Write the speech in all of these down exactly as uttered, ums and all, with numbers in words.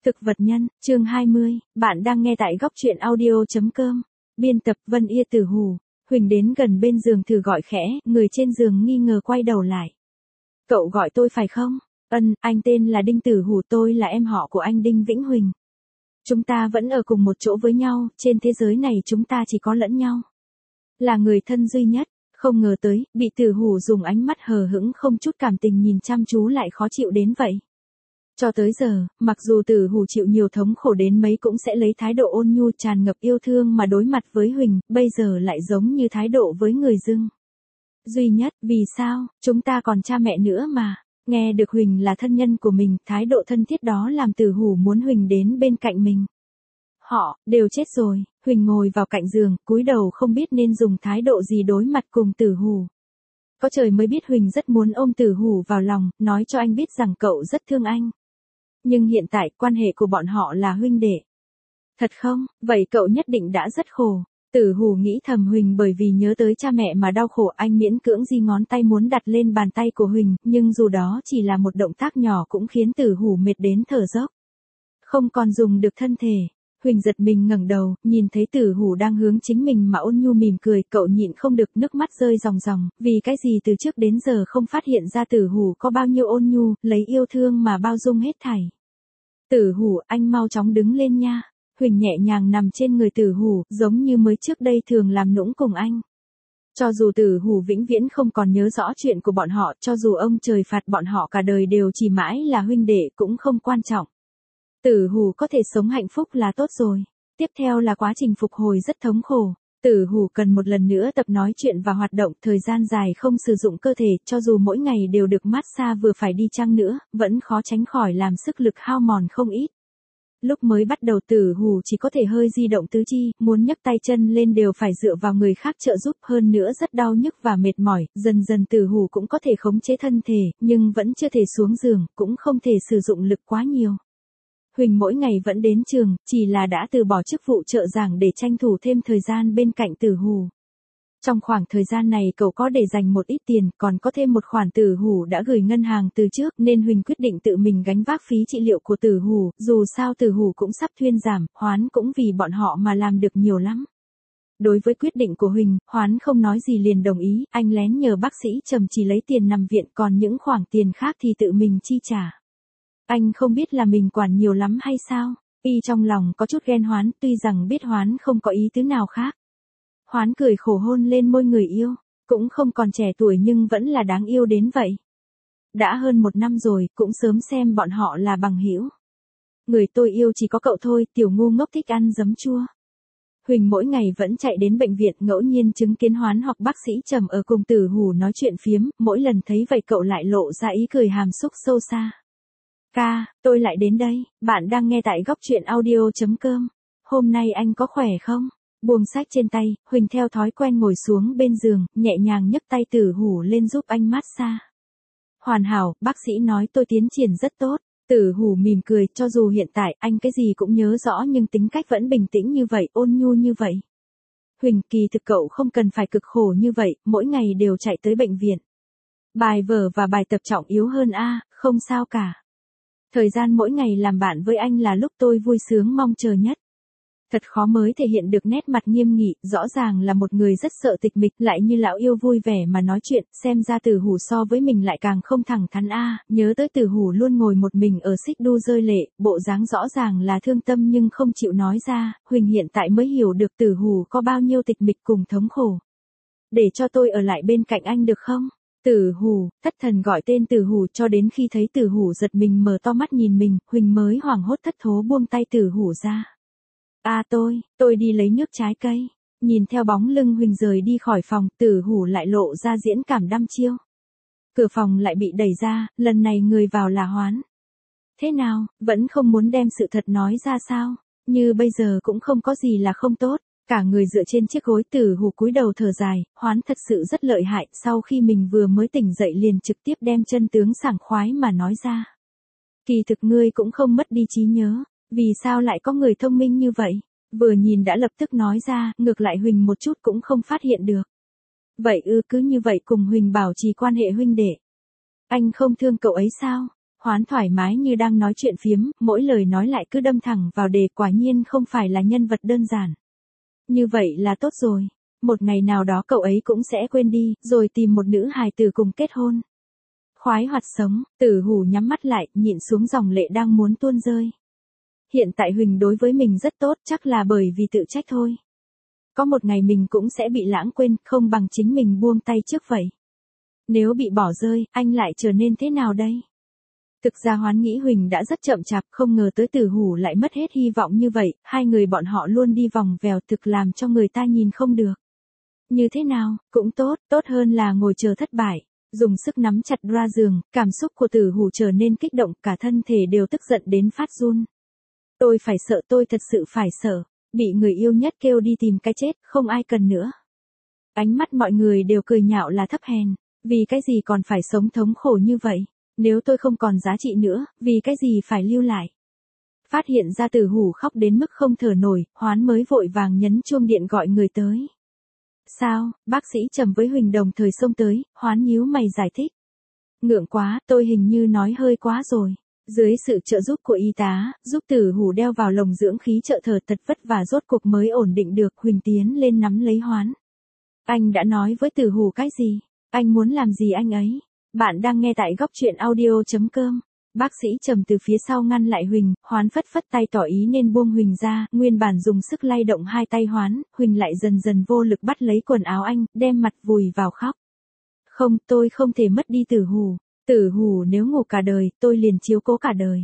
Thực vật nhân, chương hai mươi, bạn đang nghe tại góc truyện audio chấm com. Biên tập Vân Ia Tử Hù. Huỳnh đến gần bên giường thử gọi khẽ, người trên giường nghi ngờ quay đầu lại. Cậu gọi tôi phải không? Ân, anh tên là Đinh Tử Hù, tôi là em họ của anh Đinh Vĩnh Huỳnh. Chúng ta vẫn ở cùng một chỗ với nhau, trên thế giới này chúng ta chỉ có lẫn nhau. Là người thân duy nhất, không ngờ tới, bị Tử Hù dùng ánh mắt hờ hững không chút cảm tình nhìn chăm chú lại khó chịu đến vậy. Cho tới giờ, mặc dù Tử Hù chịu nhiều thống khổ đến mấy cũng sẽ lấy thái độ ôn nhu tràn ngập yêu thương mà đối mặt với Huỳnh, bây giờ lại giống như thái độ với người dưng. Duy nhất, vì sao, chúng ta còn cha mẹ nữa mà. Nghe được Huỳnh là thân nhân của mình, thái độ thân thiết đó làm Tử Hù muốn Huỳnh đến bên cạnh mình. Họ, đều chết rồi. Huỳnh ngồi vào cạnh giường, cúi đầu không biết nên dùng thái độ gì đối mặt cùng Tử Hù. Có trời mới biết Huỳnh rất muốn ôm Tử Hù vào lòng, nói cho anh biết rằng cậu rất thương anh. Nhưng hiện tại, quan hệ của bọn họ là huynh đệ. Thật không? Vậy cậu nhất định đã rất khổ. Tử Hù nghĩ thầm Huỳnh bởi vì nhớ tới cha mẹ mà đau khổ, anh miễn cưỡng di ngón tay muốn đặt lên bàn tay của Huỳnh, nhưng dù đó chỉ là một động tác nhỏ cũng khiến Tử Hù mệt đến thở dốc. Không còn dùng được thân thể. Huỳnh giật mình ngẩng đầu, nhìn thấy Tử Hù đang hướng chính mình mà ôn nhu mỉm cười, cậu nhịn không được nước mắt rơi ròng ròng, vì cái gì từ trước đến giờ không phát hiện ra Tử Hù có bao nhiêu ôn nhu, lấy yêu thương mà bao dung hết thảy. Tử Hù, anh mau chóng đứng lên nha. Huỳnh nhẹ nhàng nằm trên người Tử Hù, giống như mới trước đây thường làm nũng cùng anh. Cho dù Tử Hù vĩnh viễn không còn nhớ rõ chuyện của bọn họ, cho dù ông trời phạt bọn họ cả đời đều chỉ mãi là huynh đệ cũng không quan trọng. Tử Hù có thể sống hạnh phúc là tốt rồi. Tiếp theo là quá trình phục hồi rất thống khổ. Tử Hù cần một lần nữa tập nói chuyện và hoạt động, thời gian dài không sử dụng cơ thể, cho dù mỗi ngày đều được massage vừa phải đi chăng nữa, vẫn khó tránh khỏi làm sức lực hao mòn không ít. Lúc mới bắt đầu Tử Hù chỉ có thể hơi di động tứ chi, muốn nhấc tay chân lên đều phải dựa vào người khác trợ giúp, hơn nữa rất đau nhức và mệt mỏi, dần dần Tử Hù cũng có thể khống chế thân thể, nhưng vẫn chưa thể xuống giường, cũng không thể sử dụng lực quá nhiều. Huỳnh mỗi ngày vẫn đến trường, chỉ là đã từ bỏ chức vụ trợ giảng để tranh thủ thêm thời gian bên cạnh Tử Hù. Trong khoảng thời gian này cậu có để dành một ít tiền, còn có thêm một khoản Tử Hù đã gửi ngân hàng từ trước, nên Huỳnh quyết định tự mình gánh vác phí trị liệu của Tử Hù, dù sao Tử Hù cũng sắp thuyên giảm, Hoán cũng vì bọn họ mà làm được nhiều lắm. Đối với quyết định của Huỳnh, Hoán không nói gì liền đồng ý, anh lén nhờ bác sĩ Trầm chỉ lấy tiền nằm viện, còn những khoản tiền khác thì tự mình chi trả. Anh không biết là mình quản nhiều lắm hay sao? Y trong lòng có chút ghen Hoán, tuy rằng biết Hoán không có ý tứ nào khác. Hoán cười khổ hôn lên môi người yêu, cũng không còn trẻ tuổi nhưng vẫn là đáng yêu đến vậy. Đã hơn một năm rồi, cũng sớm xem bọn họ là bằng hữu. Người tôi yêu chỉ có cậu thôi, tiểu ngu ngốc thích ăn giấm chua. Huỳnh mỗi ngày vẫn chạy đến bệnh viện, ngẫu nhiên chứng kiến Hoán hoặc bác sĩ Trầm ở cùng Tử Hù nói chuyện phiếm, mỗi lần thấy vậy cậu lại lộ ra ý cười hàm xúc sâu xa. Ca, tôi lại đến đây, bạn đang nghe tại góc truyện audio chấm com. Hôm nay anh có khỏe không? Buông sách trên tay, Huỳnh theo thói quen ngồi xuống bên giường, nhẹ nhàng nhấc tay Tử Hù lên giúp anh massage. Hoàn hảo, bác sĩ nói tôi tiến triển rất tốt. Tử Hù mỉm cười, cho dù hiện tại anh cái gì cũng nhớ rõ nhưng tính cách vẫn bình tĩnh như vậy, ôn nhu như vậy. Huỳnh, kỳ thực cậu không cần phải cực khổ như vậy, mỗi ngày đều chạy tới bệnh viện. Bài vở và bài tập trọng yếu hơn a, không sao cả. Thời gian mỗi ngày làm bạn với anh là lúc tôi vui sướng mong chờ nhất. Thật khó mới thể hiện được nét mặt nghiêm nghị, rõ ràng là một người rất sợ tịch mịch, lại như lão yêu vui vẻ mà nói chuyện, xem ra Tử Hù so với mình lại càng không thẳng thắn a, nhớ tới Tử Hù luôn ngồi một mình ở xích đu rơi lệ, bộ dáng rõ ràng là thương tâm nhưng không chịu nói ra, Huỳnh hiện tại mới hiểu được Tử Hù có bao nhiêu tịch mịch cùng thống khổ. Để cho tôi ở lại bên cạnh anh được không? Tử Hù, thất thần gọi tên Tử Hù cho đến khi thấy Tử Hù giật mình mở to mắt nhìn mình, Huỳnh mới hoảng hốt thất thố buông tay Tử Hù ra. À tôi, tôi đi lấy nước trái cây. Nhìn theo bóng lưng Huỳnh rời đi khỏi phòng, Tử Hù lại lộ ra diễn cảm đăm chiêu. Cửa phòng lại bị đẩy ra, lần này người vào là Hoán. Thế nào, vẫn không muốn đem sự thật nói ra sao? Như bây giờ cũng không có gì là không tốt. Cả người dựa trên chiếc gối, Tử Hù cúi đầu thở dài, Hoán thật sự rất lợi hại, sau khi mình vừa mới tỉnh dậy liền trực tiếp đem chân tướng sảng khoái mà nói ra. Kỳ thực ngươi cũng không mất đi trí nhớ, vì sao lại có người thông minh như vậy? Vừa nhìn đã lập tức nói ra, ngược lại Huỳnh một chút cũng không phát hiện được. Vậy ư, cứ như vậy cùng Huỳnh bảo trì quan hệ huynh đệ. Anh không thương cậu ấy sao? Hoán thoải mái như đang nói chuyện phiếm, mỗi lời nói lại cứ đâm thẳng vào đề, quả nhiên không phải là nhân vật đơn giản. Như vậy là tốt rồi. Một ngày nào đó cậu ấy cũng sẽ quên đi, rồi tìm một nữ hài tử cùng kết hôn. Khoái hoạt sống, Tử Hủ nhắm mắt lại, nhịn xuống dòng lệ đang muốn tuôn rơi. Hiện tại Huỳnh đối với mình rất tốt, chắc là bởi vì tự trách thôi. Có một ngày mình cũng sẽ bị lãng quên, không bằng chính mình buông tay trước vậy. Nếu bị bỏ rơi, anh lại trở nên thế nào đây? Thực ra Hoán nghĩ Huỳnh đã rất chậm chạp, không ngờ tới Tử Hủ lại mất hết hy vọng như vậy, hai người bọn họ luôn đi vòng vèo, thực làm cho người ta nhìn không được. Như thế nào, cũng tốt, tốt hơn là ngồi chờ thất bại. Dùng sức nắm chặt ra giường, cảm xúc của Tử Hủ trở nên kích động, cả thân thể đều tức giận đến phát run. Tôi phải sợ, tôi thật sự phải sợ. Bị người yêu nhất kêu đi tìm cái chết, không ai cần nữa. Ánh mắt mọi người đều cười nhạo là thấp hèn. Vì cái gì còn phải sống thống khổ như vậy? Nếu tôi không còn giá trị nữa, vì cái gì phải lưu lại? Phát hiện ra Tử Hủ khóc đến mức không thở nổi, Hoán mới vội vàng nhấn chuông điện gọi người tới. Sao, bác sĩ Trầm với Huỳnh đồng thời xông tới, Hoán nhíu mày giải thích. Ngượng quá, tôi hình như nói hơi quá rồi. Dưới sự trợ giúp của y tá, giúp Tử Hủ đeo vào lồng dưỡng khí trợ thở thật vất vả rốt cuộc mới ổn định được, Huỳnh tiến lên nắm lấy Hoán. Anh đã nói với Tử Hủ cái gì? Anh muốn làm gì anh ấy? Bạn đang nghe tại góc truyện audio chấm com. Bác sĩ Trầm từ phía sau ngăn lại Huỳnh, Hoán phất phất tay tỏ ý nên buông Huỳnh ra, nguyên bản dùng sức lay động hai tay Hoán, Huỳnh lại dần dần vô lực bắt lấy quần áo anh, đem mặt vùi vào khóc. Không, tôi không thể mất đi Tử Hủ. Tử Hủ nếu ngủ cả đời, tôi liền chiếu cố cả đời.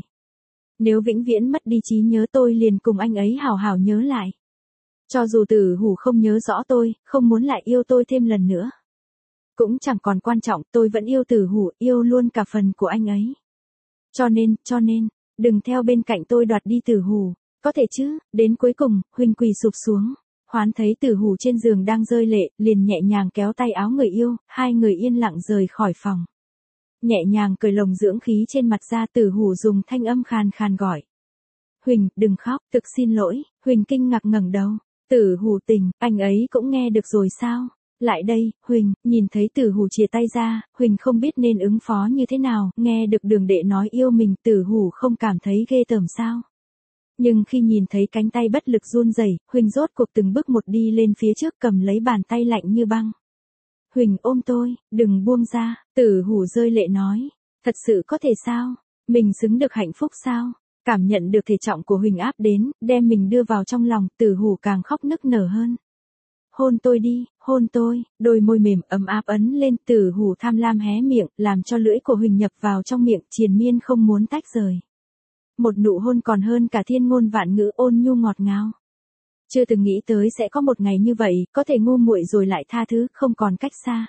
Nếu vĩnh viễn mất đi trí nhớ, tôi liền cùng anh ấy hào hào nhớ lại. Cho dù Tử Hủ không nhớ rõ tôi, không muốn lại yêu tôi thêm lần nữa. Cũng chẳng còn quan trọng, tôi vẫn yêu Tử Hủ, yêu luôn cả phần của anh ấy. Cho nên, cho nên, đừng theo bên cạnh tôi đoạt đi Tử Hủ. Có thể chứ? Đến cuối cùng, Huỳnh quỳ sụp xuống. Hoán thấy Tử Hủ trên giường đang rơi lệ, liền nhẹ nhàng kéo tay áo người yêu, hai người yên lặng rời khỏi phòng. Nhẹ nhàng cởi lồng dưỡng khí trên mặt ra, Tử Hủ dùng thanh âm khàn khàn gọi. Huỳnh, đừng khóc, thực xin lỗi. Huỳnh kinh ngạc ngẩng đầu. Tử Hủ tỉnh, anh ấy cũng nghe được rồi sao? Lại đây, Huỳnh. Nhìn thấy Tử Hủ chìa tay ra, Huỳnh không biết nên ứng phó như thế nào, nghe được Đường Đệ nói yêu mình, Tử Hủ không cảm thấy ghê tởm sao? Nhưng khi nhìn thấy cánh tay bất lực run rẩy, Huỳnh rốt cuộc từng bước một đi lên phía trước, cầm lấy bàn tay lạnh như băng. Huỳnh ôm tôi, đừng buông ra. Tử Hủ rơi lệ nói. Thật sự có thể sao? Mình xứng được hạnh phúc sao? Cảm nhận được thể trọng của Huỳnh áp đến, đem mình đưa vào trong lòng, Tử Hủ càng khóc nức nở hơn. Hôn tôi đi, hôn tôi. Đôi môi mềm ấm áp ấn lên, Tử Hủ tham lam hé miệng, làm cho lưỡi của Huỳnh nhập vào trong miệng, triền miên không muốn tách rời. Một nụ hôn còn hơn cả thiên ngôn vạn ngữ, ôn nhu ngọt ngào. Chưa từng nghĩ tới sẽ có một ngày như vậy, có thể ngu muội rồi lại tha thứ, không còn cách xa.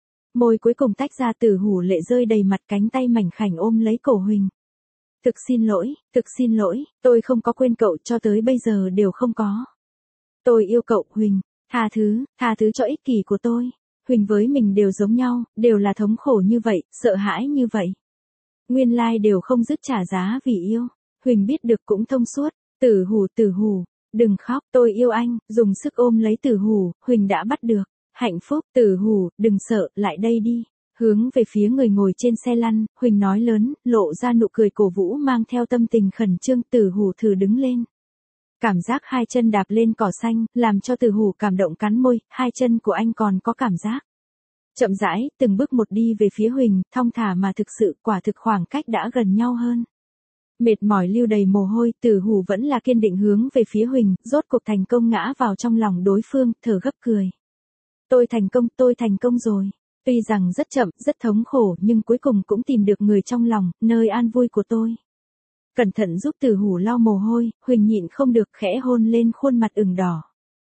Môi cuối cùng tách ra, Tử Hủ lệ rơi đầy mặt, cánh tay mảnh khảnh ôm lấy cổ Huỳnh. Thực xin lỗi, thực xin lỗi, tôi không có quên cậu, cho tới bây giờ đều không có. Tôi yêu cậu, Huỳnh. Tha thứ, tha thứ cho ích kỷ của tôi. Huỳnh với mình đều giống nhau, đều là thống khổ như vậy, sợ hãi như vậy. Nguyên lai đều không dứt trả giá vì yêu. Huỳnh biết được cũng thông suốt. Tử Hủ, Tử Hủ, đừng khóc, tôi yêu anh. Dùng sức ôm lấy Tử Hủ, Huỳnh đã bắt được. Hạnh phúc, Tử Hủ, đừng sợ, lại đây đi. Hướng về phía người ngồi trên xe lăn, Huỳnh nói lớn, lộ ra nụ cười cổ vũ mang theo tâm tình khẩn trương. Tử Hủ thử đứng lên. Cảm giác hai chân đạp lên cỏ xanh, làm cho Tử Hủ cảm động cắn môi, hai chân của anh còn có cảm giác. Chậm rãi, từng bước một đi về phía Huỳnh, thong thả mà thực sự, quả thực khoảng cách đã gần nhau hơn. Mệt mỏi lưu đầy mồ hôi, Tử Hủ vẫn là kiên định hướng về phía Huỳnh, rốt cuộc thành công ngã vào trong lòng đối phương, thở gấp cười. Tôi thành công, tôi thành công rồi. Tuy rằng rất chậm, rất thống khổ, nhưng cuối cùng cũng tìm được người trong lòng, nơi an vui của tôi. Cẩn thận giúp Tử Hủ lau mồ hôi, Huỳnh nhịn không được khẽ hôn lên khuôn mặt ửng đỏ.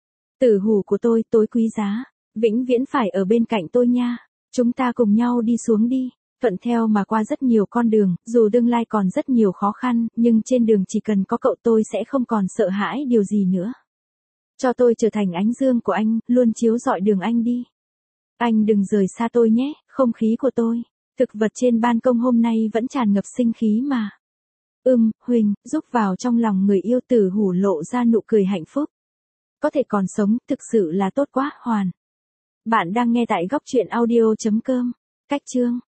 Tử Hủ của tôi, tối quý giá, vĩnh viễn phải ở bên cạnh tôi nha. Chúng ta cùng nhau đi xuống đi. Thuận theo mà qua rất nhiều con đường, dù tương lai còn rất nhiều khó khăn, nhưng trên đường chỉ cần có cậu tôi sẽ không còn sợ hãi điều gì nữa. Cho tôi trở thành ánh dương của anh, luôn chiếu rọi đường anh đi. Anh đừng rời xa tôi nhé, không khí của tôi. Thực vật trên ban công hôm nay vẫn tràn ngập sinh khí mà. Ừm, Huỳnh, giúp vào trong lòng người yêu. Tử Hủ lộ ra nụ cười hạnh phúc. Có thể còn sống, thực sự là tốt quá, Hoàn. Bạn đang nghe tại góc truyện audio chấm com. Cách chương